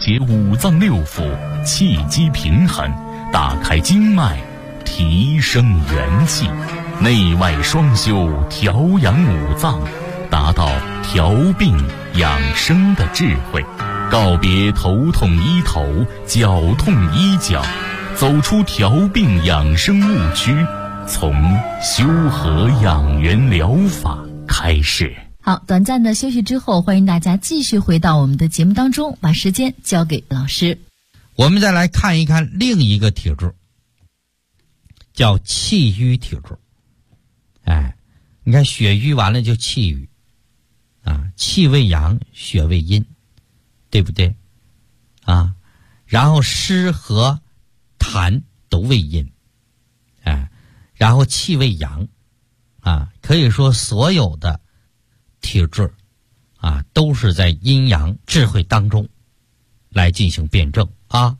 节五脏六腑，气机平衡，打开经脉，提升元气，内外双修，调养五脏，达到调病养生的智慧，告别头痛医头，脚痛医脚，走出调病养生误区，从修和养元疗法开始。 好，短暂的休息之后，欢迎大家继续回到我们的节目当中，把时间交给老师。 我们再来看一看另一个体质，叫气郁体质。你看血瘀完了就气郁啊，气为阳，血为阴，对不对啊？然后湿和痰都为阴，然后气为阳啊，可以说所有的体质啊，都是在阴阳智慧当中来进行辩证啊。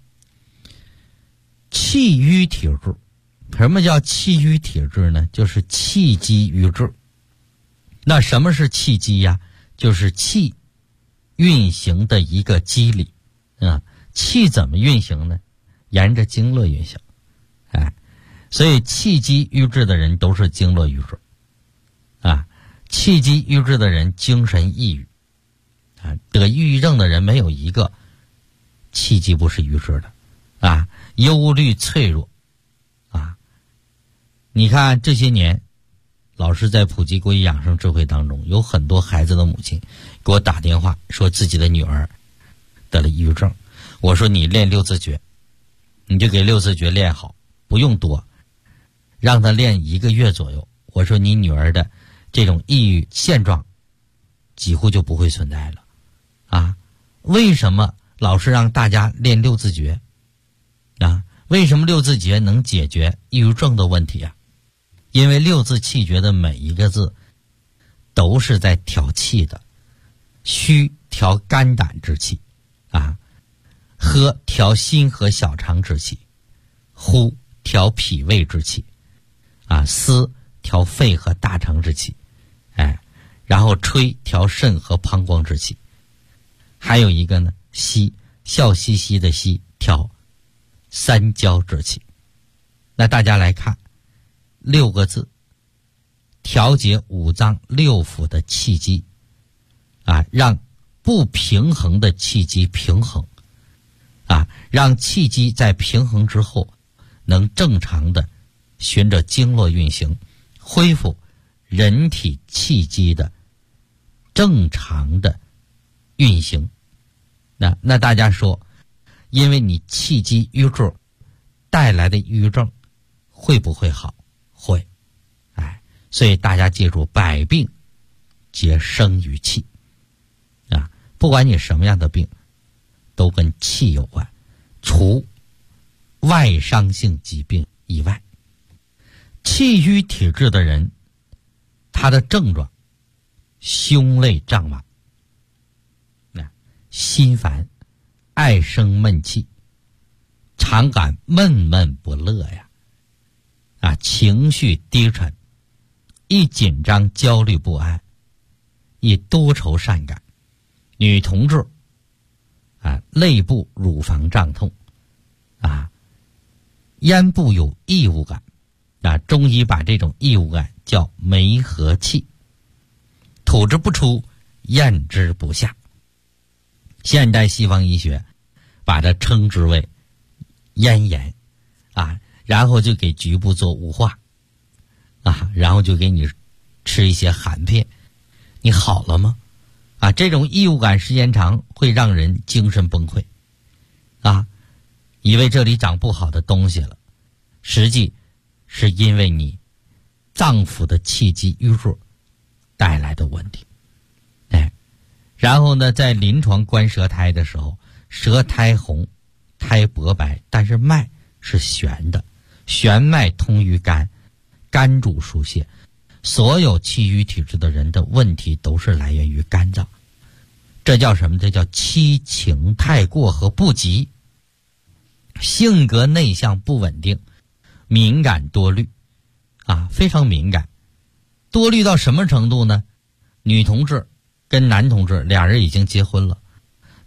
气郁体质，什么叫气郁体质呢？就是气机郁滞。那什么是气机呀？就是气运行的一个机理啊。气怎么运行呢？沿着经络运行，所以气机郁滞的人都是经络郁滞啊。气机郁滞的人精神抑郁啊，得抑郁症的人没有一个气机不是郁滞的啊，忧虑脆弱啊。你看这些年老师在普及国医养生智慧当中，有很多孩子的母亲给我打电话说自己的女儿得了抑郁症。我说你练六字诀，你就给六字诀练好，不用多，让她练1个月左右。我说你女儿的这种抑郁现状几乎就不会存在了啊！为什么老是让大家练六字诀啊？为什么六字诀能解决抑郁症的问题啊？因为六字气诀的每一个字都是在调气的。虚调肝胆之气啊，喝调心和小肠之气，呼调脾胃之气啊，思调肺和大肠之气，然后吹调肾和膀胱之气，还有一个呢，息笑嘻嘻的息调三焦之气。那大家来看6个字，调节五脏六腑的气机啊，让不平衡的气机平衡啊，让气机在平衡之后能正常的循着经络运行，恢复人体气机的正常的运行。那大家说，因为你气机郁滞带来的抑郁症会不会好？会。所以大家记住，百病皆生于气啊，不管你什么样的病都跟气有关，除外伤性疾病以外。气郁体质的人，他的症状胸肋胀满，心烦，爱生闷气，常感闷闷不乐呀，情绪低沉，易紧张焦虑不安，易多愁善感。女同志肋部乳房胀痛咽部有异物感中医把这种异物感叫梅核气，吐之不出，咽之不下。现代西方医学把它称之为咽炎然后就给局部做雾化然后就给你吃一些含片，你好了吗？这种异物感时间长会让人精神崩溃以为这里长不好的东西了，实际是因为你脏腑的气机郁滞带来的问题。然后呢，在临床观舌苔的时候，舌苔红，苔薄白，但是脉是悬的，悬脉通于肝，肝主疏泄。所有气郁体质的人的问题都是来源于肝脏，这叫什么？这叫七情太过和不及，性格内向不稳定，敏感多虑非常敏感。多虑到什么程度呢？女同志跟男同志俩人已经结婚了，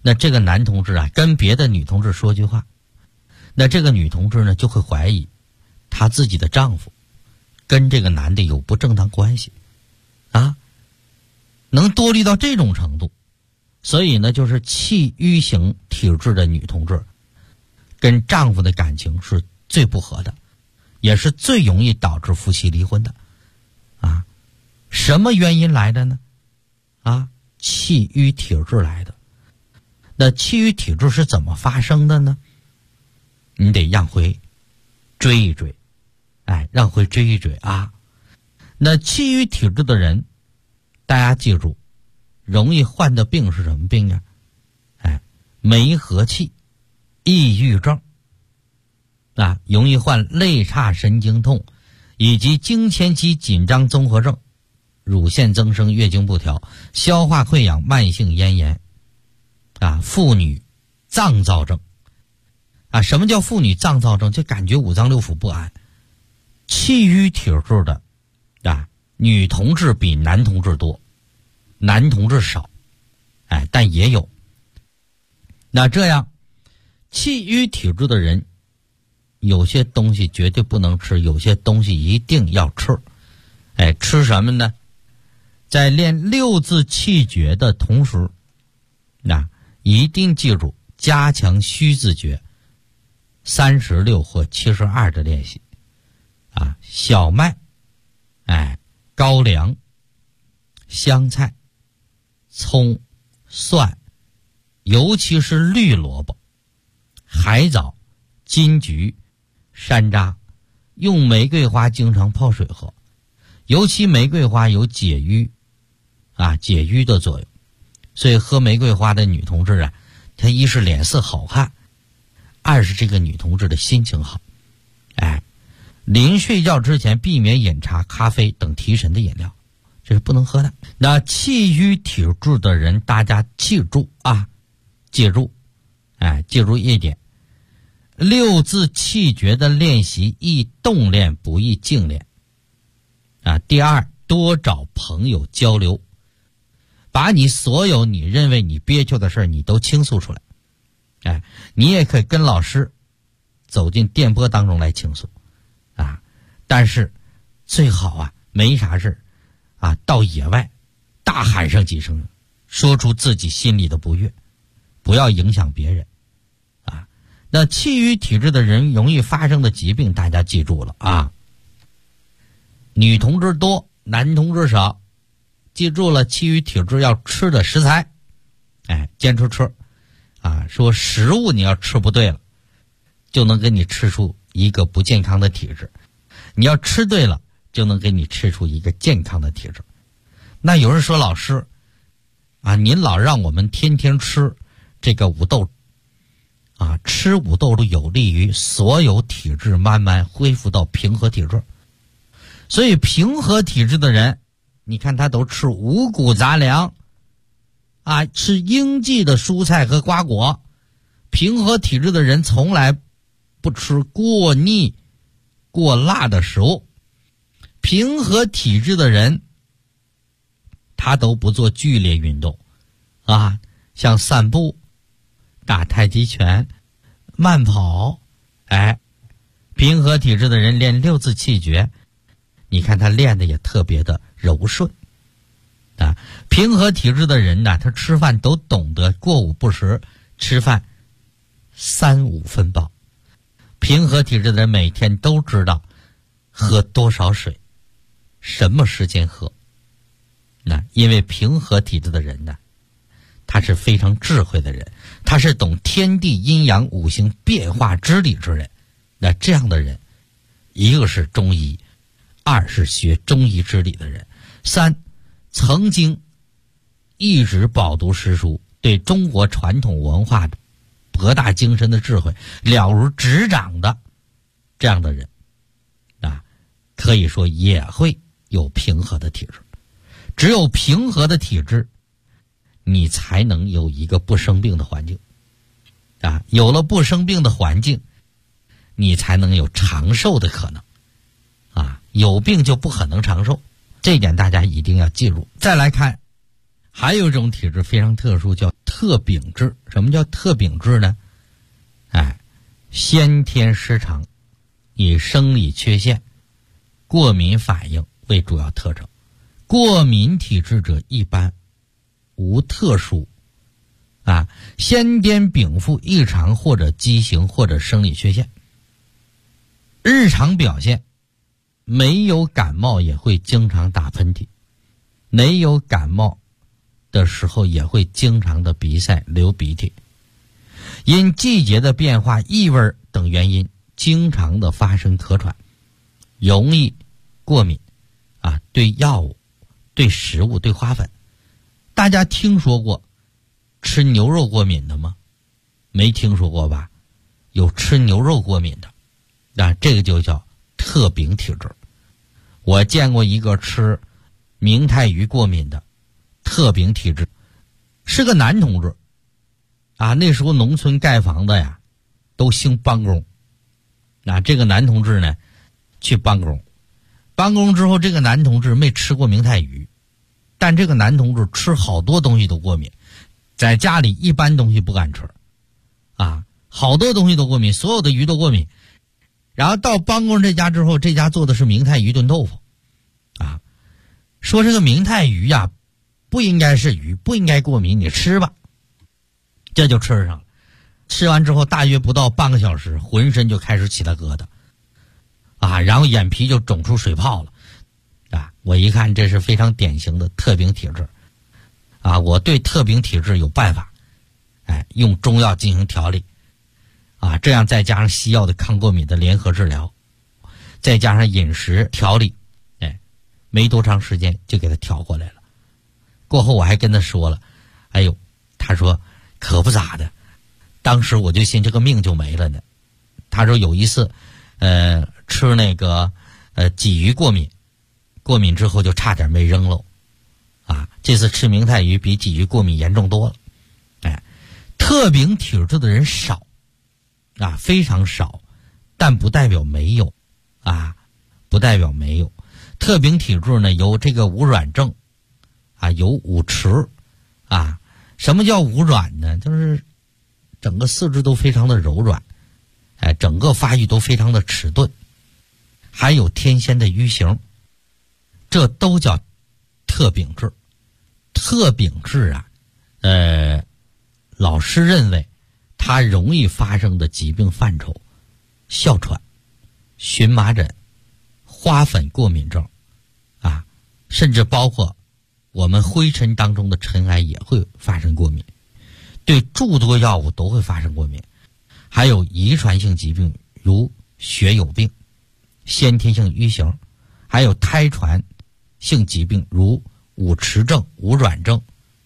那这个男同志啊跟别的女同志说句话，那这个女同志呢就会怀疑她自己的丈夫跟这个男的有不正当关系啊，能多虑到这种程度。所以呢，就是气郁型体质的女同志跟丈夫的感情是最不和的，也是最容易导致夫妻离婚的啊。什么原因来的呢？啊，气郁体质来的。那气郁体质是怎么发生的呢？你得让回追一追，让回追一追啊。那气郁体质的人，大家记住，容易患的病是什么病呀？梅核气、抑郁症啊，容易患肋叉神经痛，以及经前期紧张综合症、乳腺增生、月经不调、消化溃疡、慢性咽炎啊，妇女脏躁症啊。什么叫妇女脏躁症？就感觉五脏六腑不安。气郁体质的啊，女同志比男同志多，男同志少，但也有。那这样，气郁体质的人，有些东西绝对不能吃，有些东西一定要吃。吃什么呢？在练六字气诀的同时，一定记住加强虚字诀36或72的练习啊。小麦、高粱、香菜、葱、蒜，尤其是绿萝卜、海藻、金桔、山楂，用玫瑰花经常泡水喝，尤其玫瑰花有解郁的作用，所以喝玫瑰花的女同志啊，她一是脸色好看，二是这个女同志的心情好。临睡觉之前避免饮茶、咖啡等提神的饮料，这是不能喝的。那气郁体质的人，大家记住啊，记住一点，六字气诀的练习宜动练不宜静练啊。第二，多找朋友交流，把你所有你认为你憋屈的事你都倾诉出来。你也可以跟老师走进电波当中来倾诉啊，但是最好没啥事到野外大喊上几声，说出自己心里的不悦，不要影响别人啊。那气郁体质的人容易发生的疾病，大家记住了啊。女同志多，男同志少，记住了，气郁体质要吃的食材，坚持吃啊。说食物你要吃不对了，就能给你吃出一个不健康的体质，你要吃对了，就能给你吃出一个健康的体质。那有人说，老师您老让我们天天吃这个五豆吃五豆有利于所有体质慢慢恢复到平和体质。所以平和体质的人，你看他都吃五谷杂粮吃应季的蔬菜和瓜果。平和体质的人从来不吃过腻过辣的食物。平和体质的人他都不做剧烈运动像散步、打太极拳、慢跑。平和体质的人练六字气诀，你看他练的也特别的柔顺平和体质的人他吃饭都懂得过午不食，吃饭3-5分饱。平和体质的人每天都知道喝多少水，什么时间喝。因为平和体质的人他是非常智慧的人，他是懂天地阴阳五行变化之理之人。那这样的人，一个是中医，二是学中医之理的人，三曾经一直饱读诗书，对中国传统文化的博大精深的智慧了如指掌的这样的人可以说也会有平和的体质。只有平和的体质，你才能有一个不生病的环境有了不生病的环境，你才能有长寿的可能有病就不可能长寿，这一点大家一定要记住。再来看，还有一种体质非常特殊，叫特特禀质。什么叫特禀质呢？先天失常，以生理缺陷、过敏反应为主要特征。过敏体质者一般无特殊先天禀赋异常或者畸形或者生理缺陷。日常表现没有感冒也会经常打喷嚏，没有感冒的时候也会经常的鼻塞流鼻涕，因季节的变化、异味等原因经常的发生咳喘，容易过敏对药物、对食物、对花粉。大家听说过吃牛肉过敏的吗？没听说过吧？有吃牛肉过敏的这个就叫特禀体质。我见过一个吃明太鱼过敏的特禀体质，是个男同志那时候农村盖房子呀都兴帮工这个男同志呢去帮工之后，这个男同志没吃过明太鱼，但这个男同志吃好多东西都过敏，在家里一般东西不敢吃好多东西都过敏，所有的鱼都过敏。然后到帮工这家之后，这家做的是明太鱼炖豆腐说这个明太鱼不应该是鱼，不应该过敏，你吃吧。这就吃上了。吃完之后大约不到半个小时，浑身就开始起了疙瘩然后眼皮就肿出水泡了我一看这是非常典型的特禀体质我对特禀体质有办法用中药进行调理这样再加上西药的抗过敏的联合治疗，再加上饮食调理没多长时间就给他调过来了。过后我还跟他说了，他说可不咋的，当时我就寻这个命就没了呢。他说有一次吃那个鲫鱼过敏之后就差点没扔喽这次吃明太鱼比鲫鱼过敏严重多了。特禀体质的人少非常少，但不代表没有不代表没有。特禀体质呢有这个无软症有五迟什么叫无软呢？就是整个四肢都非常的柔软整个发育都非常的迟钝，还有天仙的瘀形，这都叫特禀质。特禀质老师认为它容易发生的疾病范畴：哮喘、荨麻疹、花粉过敏症甚至包括我们灰尘当中的尘埃也会发生过敏，对诸多药物都会发生过敏，还有遗传性疾病如血友病、先天性瘀形，还有胎传性疾病如五迟症、无软症。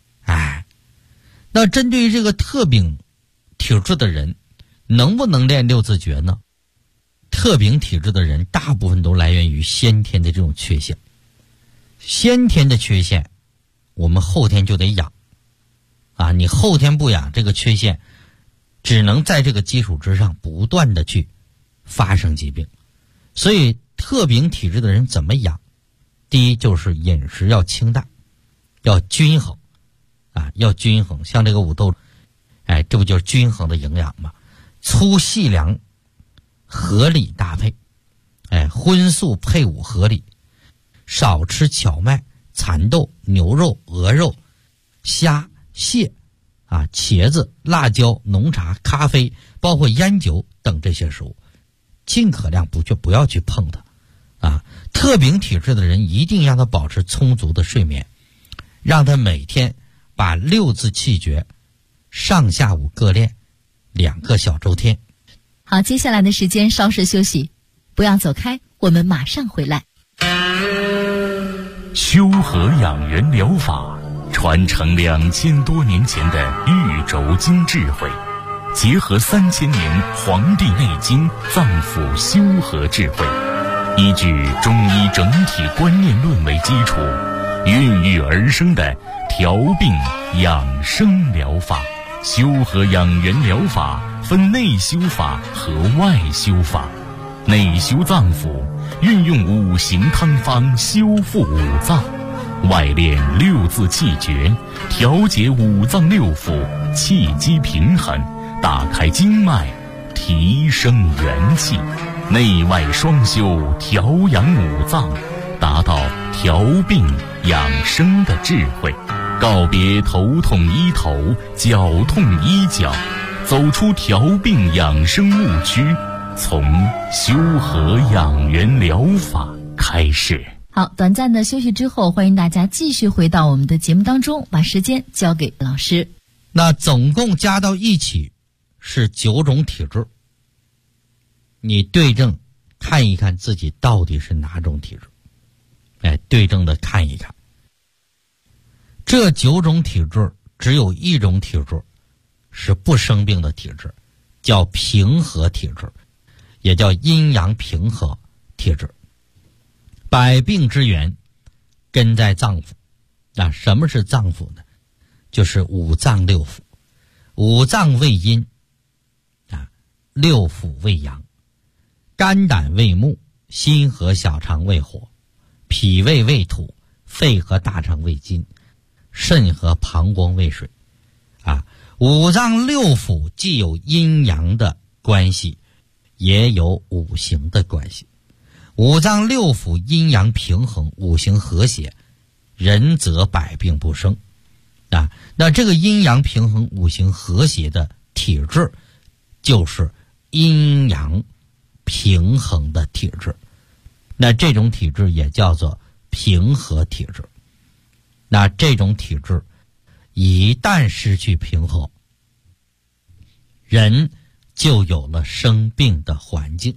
那针对于这个特禀体质的人能不能练六字诀呢？特禀体质的人大部分都来源于先天的这种缺陷，先天的缺陷我们后天就得养你后天不养，这个缺陷只能在这个基础之上不断的去发生疾病。所以特禀体质的人怎么养？第一就是饮食要清淡，要均衡要均衡。像这个五豆这不就是均衡的营养吗？粗细粮合理搭配荤素配伍合理，少吃荞麦、蚕豆、牛肉、鹅肉、虾、蟹茄子、辣椒、浓茶、咖啡，包括烟酒等这些食物，尽可量不要去碰它特禀体质的人一定让他保持充足的睡眠，让他每天把六字气诀上下午各练2个小周天。 好，接下来的时间稍事休息，不要走开，我们马上回来。 修和养元疗法传承2000多年前的玉轴经智慧，结合3000年《黄帝内经》脏腑修和智慧，依据中医整体观念论为基础，孕育而生的调病养生疗法。修和养元疗法分内修法和外修法。内修脏腑，运用5行汤方修复5脏； 外练六字气诀，调节五脏六腑，气机平衡，打开经脉，提升元气，内外双修，调养五脏，达到调病养生的智慧。告别头痛医头，脚痛医脚，走出调病养生误区，从修和养元疗法开始。 好，短暂的休息之后，欢迎大家继续回到我们的节目当中，把时间交给老师。 那总共加到一起是9种体质，你对症看一看自己到底是哪种体质，对症的看一看。这9种体质只有一种体质是不生病的体质，叫平和体质，也叫阴阳平和体质。百病之源根在脏腑。那什么是脏腑呢？就是五脏六腑。五脏为阴，六腑为阳。肝胆为木，心和小肠为火，脾胃为土，肺和大肠为金，肾和膀胱为水。五脏六腑既有阴阳的关系，也有五行的关系。五脏六腑阴阳平衡，五行和谐，人则百病不生。那这个阴阳平衡、五行和谐的体质，就是阴阳平衡的体质。那这种体质也叫做平和体质。那这种体质一旦失去平和，人就有了生病的环境。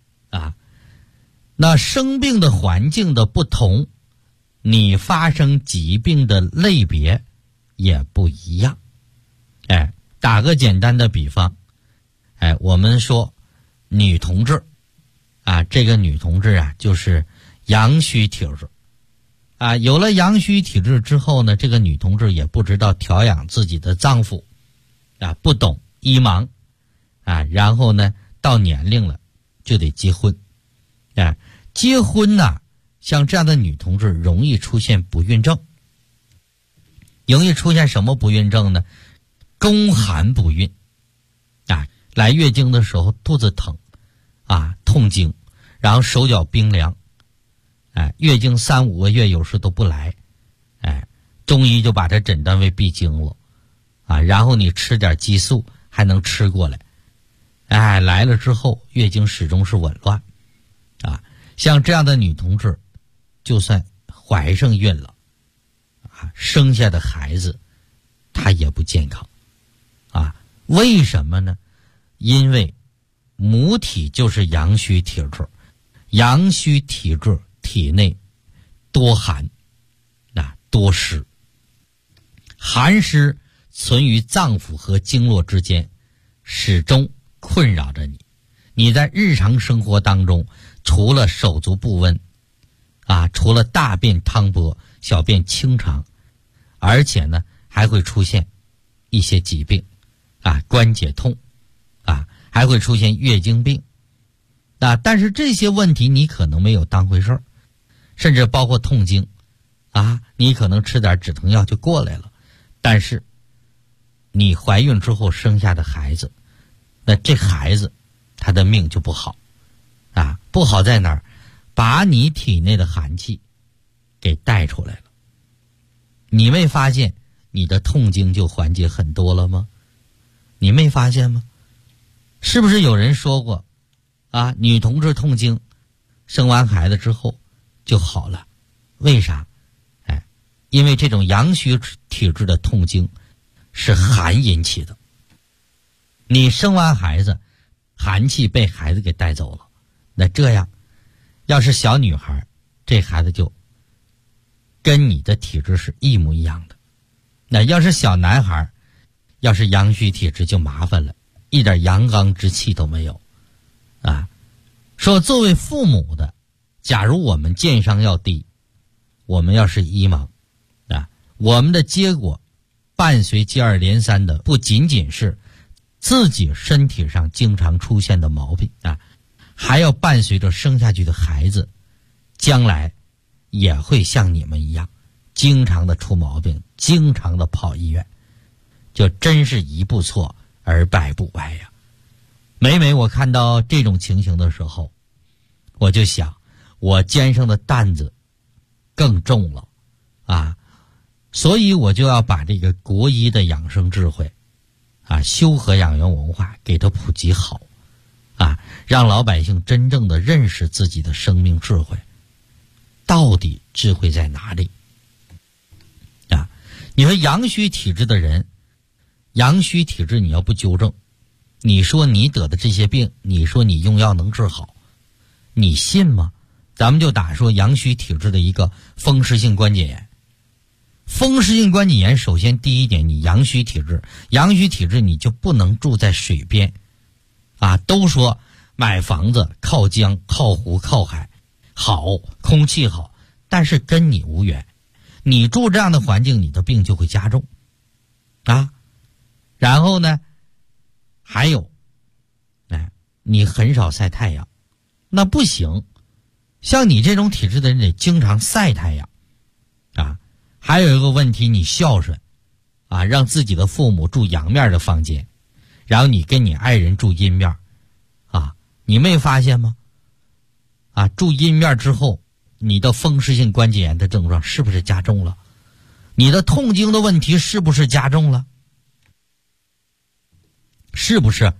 那生病的环境的不同，你发生疾病的类别也不一样。打个简单的比方，我们说女同志这个女同志就是阳虚体质。有了阳虚体质之后呢，这个女同志也不知道调养自己的脏腑，不懂医盲，然后呢，到年龄了就得结婚。结婚像这样的女同志容易出现不孕症。容易出现什么不孕症呢？宫寒不孕。来月经的时候肚子疼，痛经，然后手脚冰凉。月经3、5个月有时都不来。中医就把这诊断为闭经了。然后你吃点激素还能吃过来。来了之后月经始终是紊乱。像这样的女同志，就算怀上孕了，生下的孩子她也不健康。为什么呢？因为母体就是阳虚体质，阳虚体质体内多寒，多湿，寒湿存于脏腑和经络之间，始终困扰着你。你在日常生活当中，除了手足不温，除了大便汤薄、小便清长，而且呢还会出现一些疾病，关节痛，还会出现月经病。但是这些问题你可能没有当回事儿，甚至包括痛经，你可能吃点止疼药就过来了。但是你怀孕之后生下的孩子，那这孩子他的命就不好。不好在哪儿？把你体内的寒气给带出来了。你没发现你的痛经就缓解很多了吗？你没发现吗？是不是有人说过女同志痛经生完孩子之后就好了？为啥？因为这种阳虚体质的痛经是寒引起的。你生完孩子，寒气被孩子给带走了。那这样要是小女孩，这孩子就跟你的体质是一模一样的。那要是小男孩，要是阳虚体质就麻烦了，一点阳刚之气都没有。说作为父母的，假如我们健商要低，我们要是医盲，我们的结果伴随接二连三的不仅仅是自己身体上经常出现的毛病，还要伴随着生下去的孩子将来也会像你们一样经常的出毛病，经常的跑医院，就真是一步错而百步歪呀。每每我看到这种情形的时候，我就想，我肩上的担子更重了啊，所以我就要把这个国医的养生智慧啊，修和养元文化给它普及好啊，让老百姓真正的认识自己的生命智慧，到底智慧在哪里啊？你说阳虚体质的人，阳虚体质你要不纠正，你说你得的这些病，你说你用药能治好，你信吗？咱们就打说阳虚体质的一个风湿性关节炎。风湿性关节炎，首先第一点，你阳虚体质，阳虚体质你就不能住在水边啊。都说买房子靠江靠湖靠海好，空气好，但是跟你无缘，你住这样的环境，你的病就会加重啊。然后呢还有你很少晒太阳，那不行，像你这种体质的人得经常晒太阳啊。还有一个问题，你孝顺啊，让自己的父母住阳面的房间，然后你跟你爱人住阴面啊，你没发现吗？啊，住阴面之后，你的风湿性关节炎的症状是不是加重了？你的痛经的问题是不是加重了？是不是？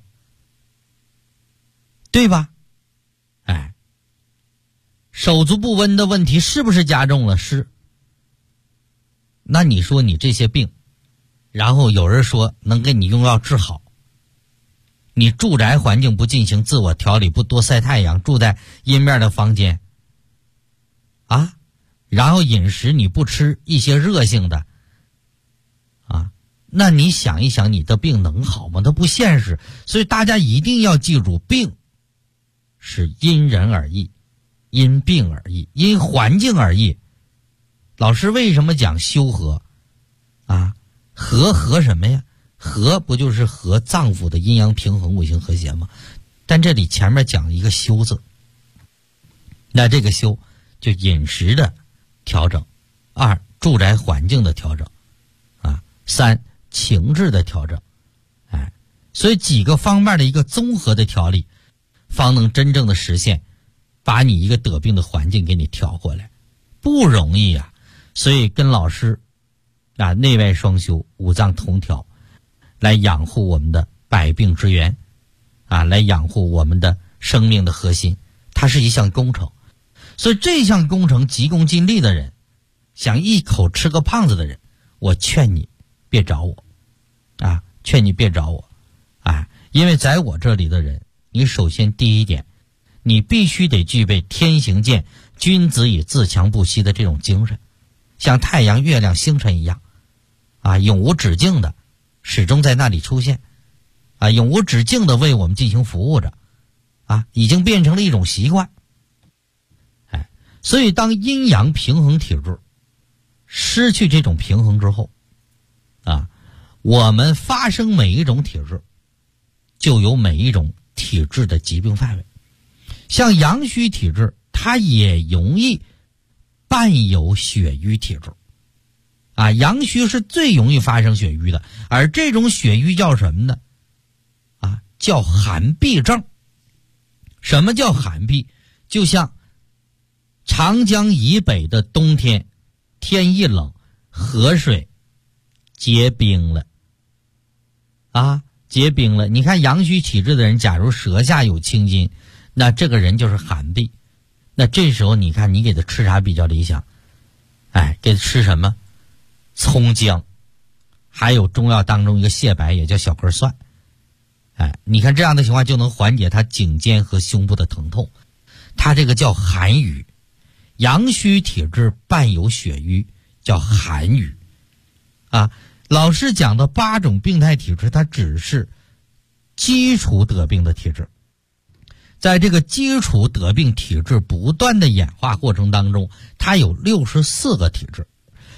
对吧？哎，手足不温的问题是不是加重了？是。那你说你这些病，然后有人说能给你用药治好，你住宅环境不进行自我调理，不多晒太阳，住在阴面的房间啊，然后饮食你不吃一些热性的啊，那你想一想，你的病能好吗？它不现实。所以大家一定要记住，病是因人而异，因病而异，因环境而异。老师为什么讲修和啊？和什么呀？和不就是和脏腑的阴阳平衡、五行和谐吗？但这里前面讲一个修字，那这个修就饮食的调整，二住宅环境的调整啊，三情志的调整，哎，所以几个方面的一个综合的调理，方能真正的实现把你一个得病的环境给你调回来，不容易啊。所以跟老师啊内外双修，五脏同调，来养护我们的百病之源啊，来养护我们的生命的核心，它是一项工程。所以这项工程急功近利的人，想一口吃个胖子的人，我劝你别找我啊，劝你别找我啊，因为在我这里的人，你首先第一点，你必须得具备天行健，君子以自强不息的这种精神，像太阳、月亮、星辰一样啊，永无止境的始终在那里出现啊，永无止境的为我们进行服务着啊，已经变成了一种习惯。哎，所以当阴阳平衡体质失去这种平衡之后啊，我们发生每一种体质就有每一种体质的疾病范围。像阳虚体质，它也容易伴有血瘀体质啊，阳虚是最容易发生血瘀的，而这种血瘀叫什么呢？啊，叫寒痹症。什么叫寒痹？就像长江以北的冬天，天一冷，河水结冰了啊，结冰了。你看阳虚体质的人，假如舌下有青筋，那这个人就是寒痹。那这时候你看你给他吃啥比较理想？哎，给他吃什么？葱姜，还有中药当中一个蟹白，也叫小根蒜。哎，你看这样的情况就能缓解他颈肩和胸部的疼痛。他这个叫寒瘀，阳虚体质伴有血瘀，叫寒瘀啊。老师讲的8种病态体质，它只是基础得病的体质。在这个基础得病体质不断的演化过程当中，它有64个体质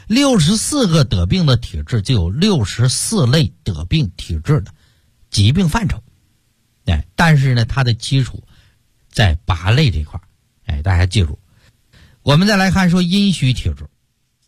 ，64个得病的体质就有64类得病体质的疾病范畴。哎，但是呢，它的基础在8类这块。哎，大家记住。我们再来看说阴虚体质。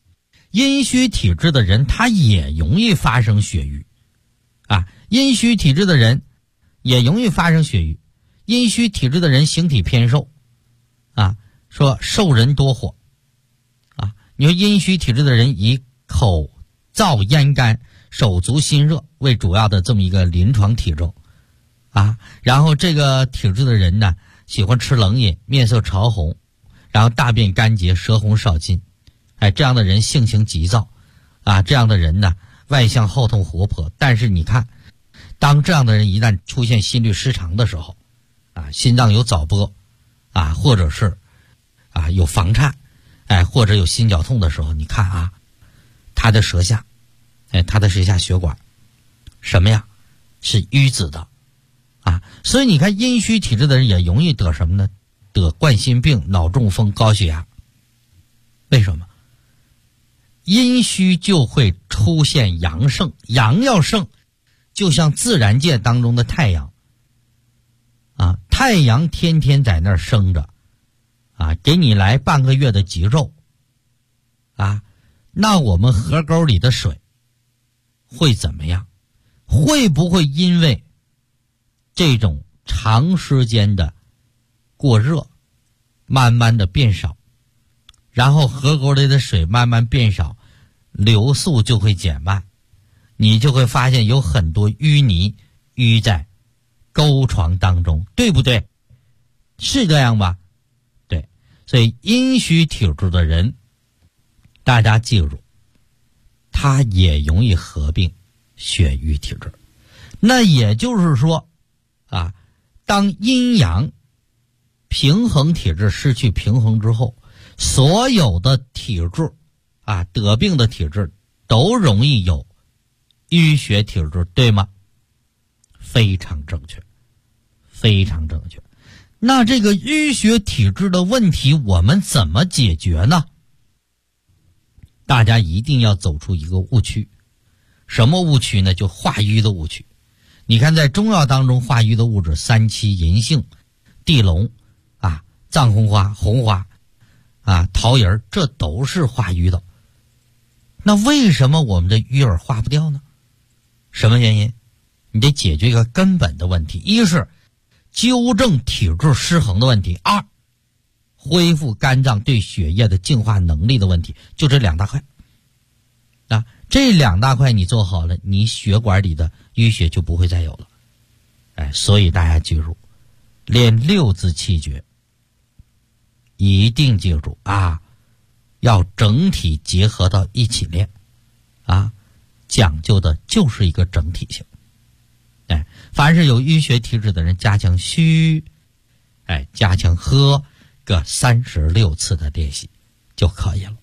阴虚体质的人他也容易发生血瘀啊，阴虚体质的人也容易发生血瘀。阴虚体质的人形体偏瘦啊，说瘦人多火啊。你说阴虚体质的人以口燥咽干、手足心热为主要的这么一个临床体征啊，然后这个体质的人呢，喜欢吃冷饮，面色潮红，然后大便干结，舌红少津，这样的人性情急躁啊，这样的人呢，外向好动活泼，但是你看，当这样的人一旦出现心律失常的时候啊，心脏有早搏啊，或者是啊有房颤，或者有心绞痛的时候，你看啊，他的舌下血管什么呀，是淤紫的啊，所以你看阴虚体质的人也容易得什么呢？得冠心病、脑中风、高血压。为什么？阴虚就会出现阳盛，阳要盛，就像自然界当中的太阳啊，太阳天天在那儿生着啊，给你来半个月的极昼啊，那我们河沟里的水会怎么样？会不会因为这种长时间的过热慢慢的变少，然后河沟里的水慢慢变少，流速就会减慢，你就会发现有很多淤泥淤在沟床当中，对不对？是这样吧？对，所以阴虚体质的人，大家记住，他也容易合并血瘀体质。那也就是说啊，当阴阳平衡体质失去平衡之后，所有的体质啊，得病的体质都容易有淤血体质，对吗？非常正确，非常正确。那这个淤血体质的问题我们怎么解决呢？大家一定要走出一个误区。什么误区呢？就化瘀的误区。你看在中药当中化瘀的物质，三七、银杏、地龙啊、藏红花、红花啊、桃仁，这都是化瘀的。那为什么我们的瘀儿化不掉呢？什么原因？你得解决一个根本的问题，一是纠正体质失衡的问题，二恢复肝脏对血液的净化能力的问题，就这两大块啊。这两大块你做好了，你血管里的淤血就不会再有了。所以大家记住，练六字气诀一定记住啊，要整体结合到一起练啊，讲究的就是一个整体性。凡是有淤血体质的人，加强虚，加强喝个36次的练习就可以了。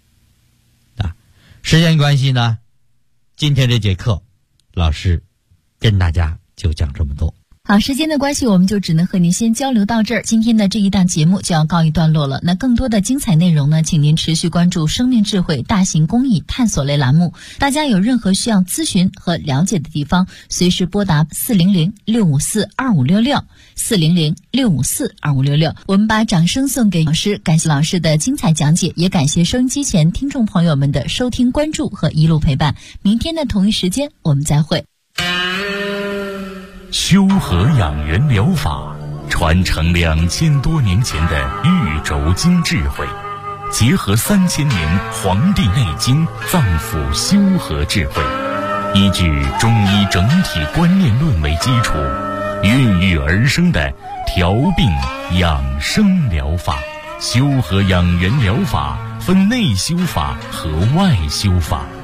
时间关系呢，今天这节课老师跟大家就讲这么多。 好，时间的关系，我们就只能和您先交流到这儿。今天的这一档节目就要告一段落了。那更多的精彩内容呢，请您持续关注生命智慧大型公益探索类栏目。大家有任何需要咨询和了解的地方，随时拨打400-654-2566 400-654-2566。我们把掌声送给老师，感谢老师的精彩讲解，也感谢收音机前听众朋友们的收听关注和一路陪伴。明天的同一时间我们再会。 修和养元疗法传承2000多年前的玉轴经智慧，结合3000年《黄帝内经》脏腑修和智慧，依据中医整体观念论为基础，孕育而生的调病养生疗法。修和养元疗法分内修法和外修法。